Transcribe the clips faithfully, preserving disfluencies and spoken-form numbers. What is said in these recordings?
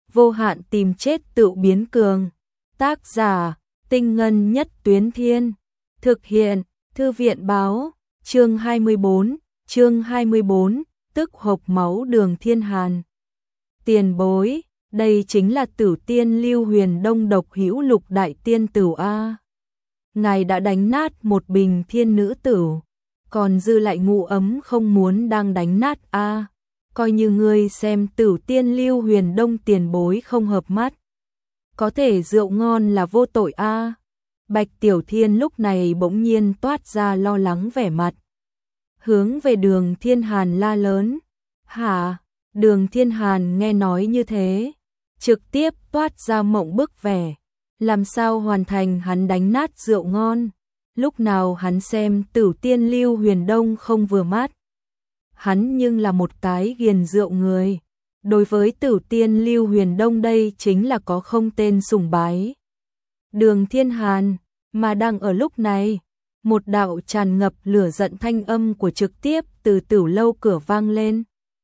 vô hạn tìm chết tự biến cường. Tác giả, Tinh Ngân Nhất Tuyến Thiên. Thực hiện, Thư viện Báo. Chương hai mươi bốn, chương hai mươi bốn, tức hộc máu Đường Thiên Hàn. Tiền bối, đây chính là Tử Tiên Lưu Huyền Đông độc hữu Lục Đại Tiên Tửu a. Ngài đã đánh nát một bình thiên nữ tửu, còn dư lại ngũ ấm không muốn đang đánh nát a. Coi như ngươi xem Tử Tiên Lưu Huyền Đông tiền bối không hợp mắt. Có thể rượu ngon là vô tội a. Bạch Tiểu Thiên lúc này bỗng nhiên toát ra lo lắng vẻ mặt. Hướng về Đường Thiên Hàn la lớn. Hả? Đường Thiên Hàn nghe nói như thế, trực tiếp toát ra mộng bức vẻ. Làm sao hoàn thành hắn đánh nát rượu ngon? Lúc nào hắn xem Tử Tiên Lưu Huyền Đông không vừa mắt. Hắn nhưng là một cái ghiền rượu người. Đối với Tử Tiên Lưu Huyền Đông đây chính là có không tên sùng bái. Đường Thiên Hàn, mà đang ở lúc này, một đạo tràn ngập lửa giận thanh âm của trực tiếp từ Tửu lâu cửa vang lên.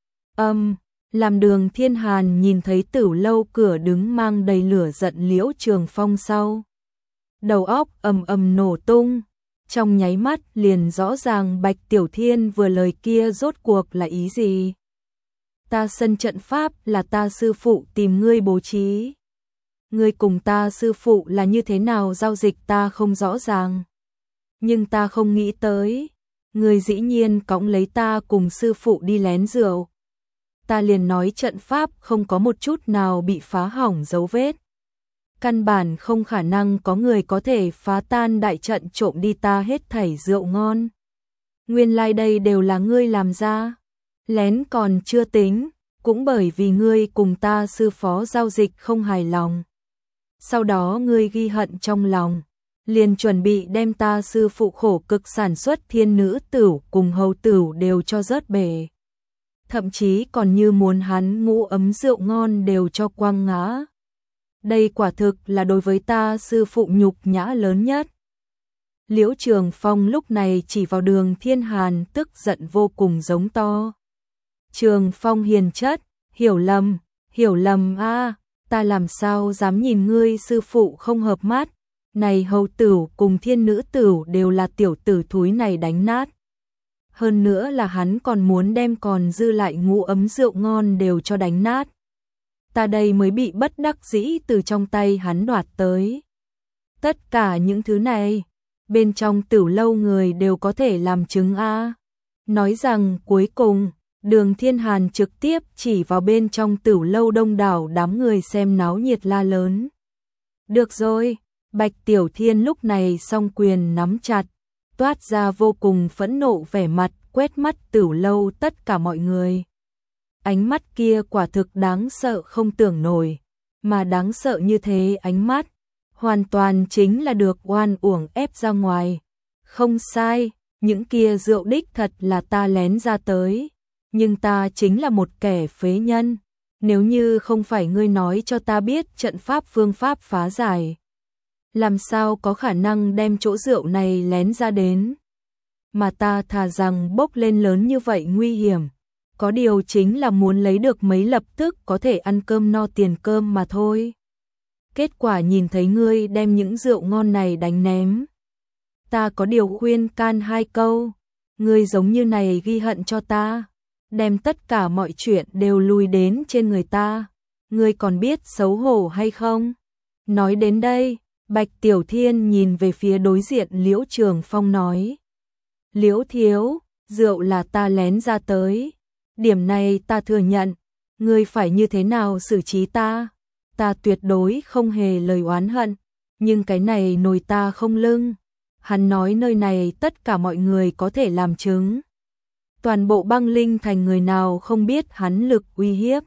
Âm, làm Đường Thiên Hàn nhìn thấy Tửu lâu cửa đứng mang đầy lửa giận Liễu Trường Phong sau. Đầu óc ầm ầm nổ tung, trong nháy mắt liền rõ ràng Bạch Tiểu Thiên vừa lời kia rốt cuộc là ý gì. Ta sân trận pháp là ta sư phụ tìm ngươi bố trí. Ngươi cùng ta sư phụ là như thế nào giao dịch ta không rõ ràng. Nhưng ta không nghĩ tới, ngươi dĩ nhiên cõng lấy ta cùng sư phụ đi lén rượu. Ta liền nói trận pháp không có một chút nào bị phá hỏng dấu vết. Căn bản không khả năng có người có thể phá tan đại trận trộm đi ta hết thảy rượu ngon. Nguyên lai like đây đều là ngươi làm ra. Lén còn chưa tính, cũng bởi vì ngươi cùng ta sư phó giao dịch không hài lòng. Sau đó ngươi ghi hận trong lòng, liền chuẩn bị đem ta sư phụ khổ cực sản xuất thiên nữ tửu cùng hầu tửu đều cho rớt bể. Thậm chí còn như muốn hắn ngũ ấm rượu ngon đều cho quăng ngã. Đây quả thực là đối với ta sư phụ nhục nhã lớn nhất. Liễu Trường Phong lúc này chỉ vào Đường Thiên Hàn tức giận vô cùng giống to. Trường Phong hiền chất, hiểu lầm, hiểu lầm a, ta làm sao dám nhìn ngươi sư phụ không hợp mắt. Này hầu tửu cùng thiên nữ tửu đều là tiểu tử thúi này đánh nát. Hơn nữa là hắn còn muốn đem còn dư lại ngũ ấm rượu ngon đều cho đánh nát. Ta đây mới bị bất đắc dĩ từ trong tay hắn đoạt tới. Tất cả những thứ này, bên trong Tửu lâu người đều có thể làm chứng a. Nói rằng cuối cùng, Đường Thiên Hàn trực tiếp chỉ vào bên trong Tửu lâu đông đảo đám người xem náo nhiệt la lớn. Được rồi, Bạch Tiểu Thiên lúc này song quyền nắm chặt, toát ra vô cùng phẫn nộ vẻ mặt, quét mắt Tửu lâu tất cả mọi người. Ánh mắt kia quả thực đáng sợ không tưởng nổi, mà đáng sợ như thế ánh mắt, hoàn toàn chính là được oan uổng ép ra ngoài. Không sai, những kia rượu đích thật là ta lén ra tới, nhưng ta chính là một kẻ phế nhân. Nếu như không phải ngươi nói cho ta biết trận pháp phương pháp phá giải, làm sao có khả năng đem chỗ rượu này lén ra đến. Mà ta thà rằng bốc lên lớn như vậy nguy hiểm, có điều chính là muốn lấy được mấy lập tức có thể ăn cơm no tiền cơm mà thôi. Kết quả nhìn thấy ngươi đem những rượu ngon này đánh ném. Ta có điều khuyên can hai câu, ngươi giống như này ghi hận cho ta, đem tất cả mọi chuyện đều lùi đến trên người ta, ngươi còn biết xấu hổ hay không? Nói đến đây, Bạch Tiểu Thiên nhìn về phía đối diện Liễu Trường Phong nói. Liễu thiếu, rượu là ta lén ra tới. Điểm này ta thừa nhận, ngươi phải như thế nào xử trí ta? Ta tuyệt đối không hề lời oán hận, nhưng cái này nồi ta không lưng. Hắn nói nơi này tất cả mọi người có thể làm chứng. Toàn bộ băng linh thành người nào không biết hắn lực uy hiếp.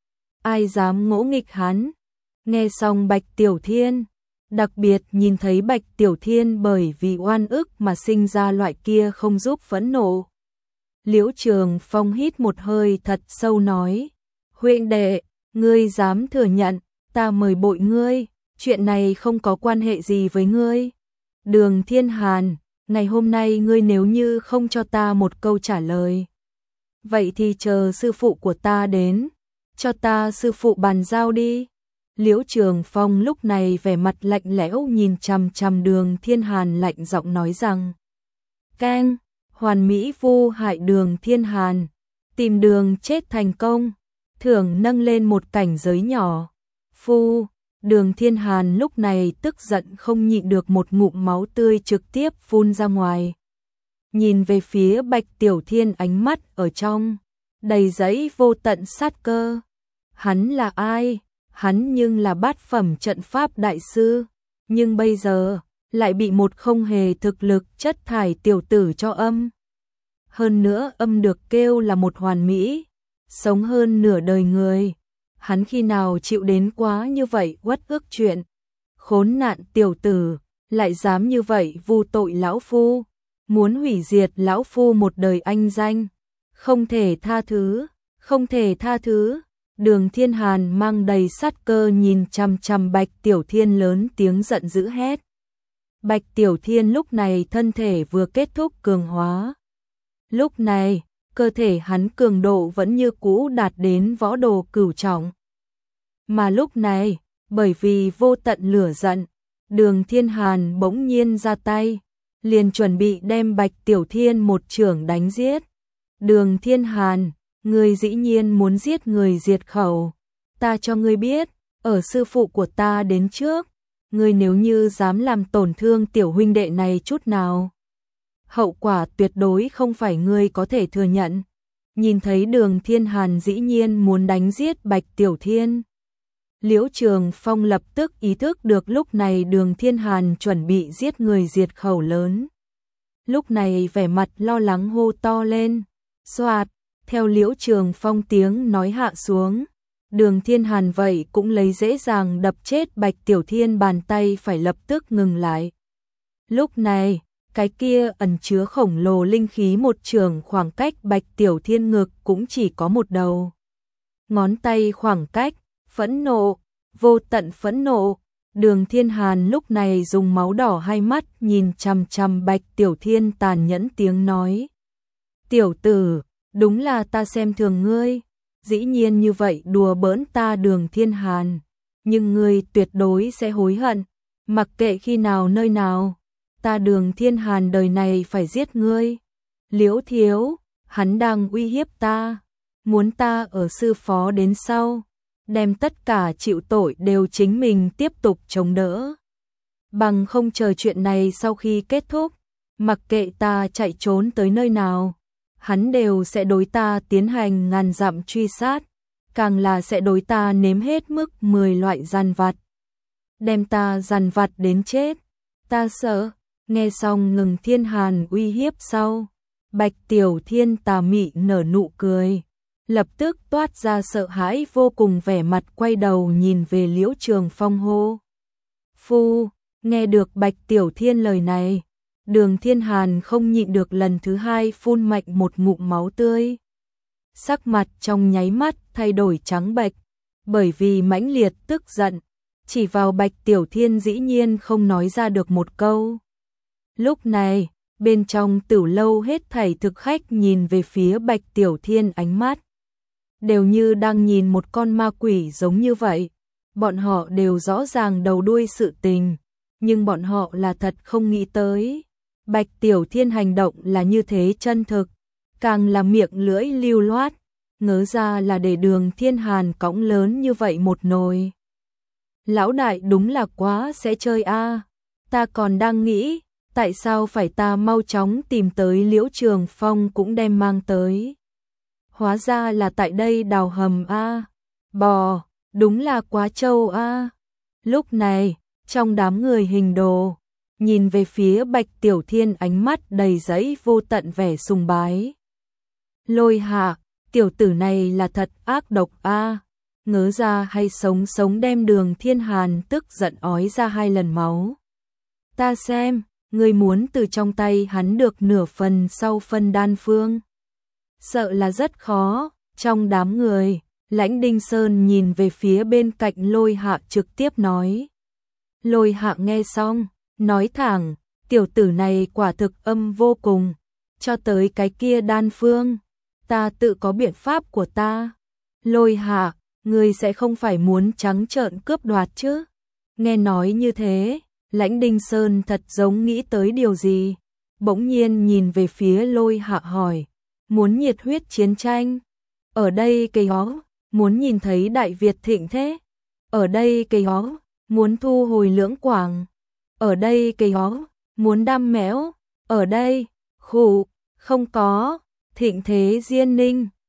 Ai dám ngỗ nghịch hắn? Nghe xong Bạch Tiểu Thiên, đặc biệt nhìn thấy Bạch Tiểu Thiên bởi vì oan ức mà sinh ra loại kia không giúp phẫn nộ. Liễu Trường Phong hít một hơi thật sâu nói, huynh đệ, ngươi dám thừa nhận, ta mời bội ngươi, chuyện này không có quan hệ gì với ngươi. Đường Thiên Hàn, ngày hôm nay ngươi nếu như không cho ta một câu trả lời, vậy thì chờ sư phụ của ta đến, cho ta sư phụ bàn giao đi. Liễu Trường Phong lúc này vẻ mặt lạnh lẽo nhìn chằm chằm Đường Thiên Hàn lạnh giọng nói rằng: Keng, hoàn mỹ vô hại Đường Thiên Hàn, tìm đường chết thành công, thưởng nâng lên một cảnh giới nhỏ. Phu, Đường Thiên Hàn lúc này tức giận không nhịn được một ngụm máu tươi trực tiếp phun ra ngoài. Nhìn về phía Bạch Tiểu Thiên ánh mắt ở trong đầy dẫy vô tận sát cơ. Hắn là ai? Hắn nhưng là bát phẩm trận pháp đại sư, nhưng bây giờ lại bị một không hề thực lực chất thải tiểu tử cho âm. Hơn nữa âm được kêu là một hoàn mỹ, sống hơn nửa đời người. Hắn khi nào chịu đến quá như vậy uất ức chuyện. Khốn nạn tiểu tử, lại dám như vậy vu tội lão phu, muốn hủy diệt lão phu một đời anh danh. Không thể tha thứ, không thể tha thứ. Đường Thiên Hàn mang đầy sát cơ nhìn chằm chằm Bạch Tiểu Thiên lớn tiếng giận dữ hét. Bạch Tiểu Thiên lúc này thân thể vừa kết thúc cường hóa. Lúc này, cơ thể hắn cường độ vẫn như cũ đạt đến võ đồ cửu trọng. Mà lúc này, bởi vì vô tận lửa giận, Đường Thiên Hàn bỗng nhiên ra tay, liền chuẩn bị đem Bạch Tiểu Thiên một chưởng đánh giết. Đường Thiên Hàn, ngươi dĩ nhiên muốn giết người diệt khẩu. Ta cho ngươi biết, ở sư phụ của ta đến trước, ngươi nếu như dám làm tổn thương tiểu huynh đệ này chút nào, hậu quả tuyệt đối không phải ngươi có thể thừa nhận. Nhìn thấy Đường Thiên Hàn dĩ nhiên muốn đánh giết Bạch Tiểu Thiên, Liễu Trường Phong lập tức ý thức được lúc này Đường Thiên Hàn chuẩn bị giết người diệt khẩu lớn. Lúc này vẻ mặt lo lắng hô to lên. Soạt, theo Liễu Trường Phong tiếng nói hạ xuống, Đường Thiên Hàn vậy cũng lấy dễ dàng đập chết Bạch Tiểu Thiên bàn tay phải lập tức ngừng lại. Lúc này, cái kia ẩn chứa khổng lồ linh khí một trường khoảng cách Bạch Tiểu Thiên ngực cũng chỉ có một đầu ngón tay khoảng cách. Phẫn nộ, vô tận phẫn nộ. Đường Thiên Hàn lúc này dùng máu đỏ hai mắt nhìn chằm chằm Bạch Tiểu Thiên tàn nhẫn tiếng nói. Tiểu tử, đúng là ta xem thường ngươi, dĩ nhiên như vậy đùa bỡn ta Đường Thiên Hàn, nhưng ngươi tuyệt đối sẽ hối hận, mặc kệ khi nào nơi nào, ta Đường Thiên Hàn đời này phải giết ngươi. Liễu thiếu, hắn đang uy hiếp ta, muốn ta ở sư phó đến sau, đem tất cả chịu tội đều chính mình tiếp tục chống đỡ. Bằng không chờ chuyện này sau khi kết thúc, mặc kệ ta chạy trốn tới nơi nào, hắn đều sẽ đối ta tiến hành ngàn dặm truy sát, càng là sẽ đối ta nếm hết mức mười loại gian vặt. Đem ta gian vặt đến chết, ta sợ. Nghe xong Ngừng Thiên Hàn uy hiếp sau, Bạch Tiểu Thiên tà mị nở nụ cười, lập tức toát ra sợ hãi vô cùng, vẻ mặt quay đầu nhìn về Liễu Trường Phong hô. Phu, nghe được Bạch Tiểu Thiên lời này, Đường Thiên Hàn không nhịn được lần thứ hai phun mạnh một ngụm máu tươi. Sắc mặt trong nháy mắt thay đổi trắng bệch, bởi vì mãnh liệt tức giận, chỉ vào Bạch Tiểu Thiên dĩ nhiên không nói ra được một câu. Lúc này, bên trong Tửu lâu hết thảy thực khách nhìn về phía Bạch Tiểu Thiên ánh mắt đều như đang nhìn một con ma quỷ giống như vậy. Bọn họ đều rõ ràng đầu đuôi sự tình, nhưng bọn họ là thật không nghĩ tới Bạch Tiểu Thiên hành động là như thế chân thực, càng là miệng lưỡi lưu loát, ngớ ra là để Đường Thiên Hàn cõng lớn như vậy một nồi. Lão đại đúng là quá sẽ chơi a. Ta còn đang nghĩ, tại sao phải ta mau chóng tìm tới Liễu Trường Phong cũng đem mang tới. Hóa ra là tại đây đào hầm a. Bò, đúng là quá trâu a. Lúc này, trong đám người hình đồ, nhìn về phía Bạch Tiểu Thiên ánh mắt đầy dẫy vô tận vẻ sùng bái. Lôi Hạ, tiểu tử này là thật ác độc a. Ngớ ra hay sống sống đem Đường Thiên Hàn tức giận ói ra hai lần máu. Ta xem, ngươi muốn từ trong tay hắn được nửa phần sau phân đan phương. Sợ là rất khó. Trong đám người, Lãnh Đinh Sơn nhìn về phía bên cạnh Lôi Hạ trực tiếp nói. Lôi Hạ nghe xong, nói thẳng, tiểu tử này quả thực âm vô cùng, cho tới cái kia đan phương, ta tự có biện pháp của ta. Lôi Hạ, ngươi sẽ không phải muốn trắng trợn cướp đoạt chứ? Nghe nói như thế, Lãnh Đinh Sơn thật giống nghĩ tới điều gì, bỗng nhiên nhìn về phía Lôi Hạ hỏi, muốn nhiệt huyết chiến tranh? Ở đây cây hó, muốn nhìn thấy Đại Việt thịnh thế? Ở đây cây hó, muốn thu hồi Lưỡng Quảng? Ở đây cây hó, muốn đam mẽo? Ở đây, khụ, không có, thịnh thế Diên Ninh.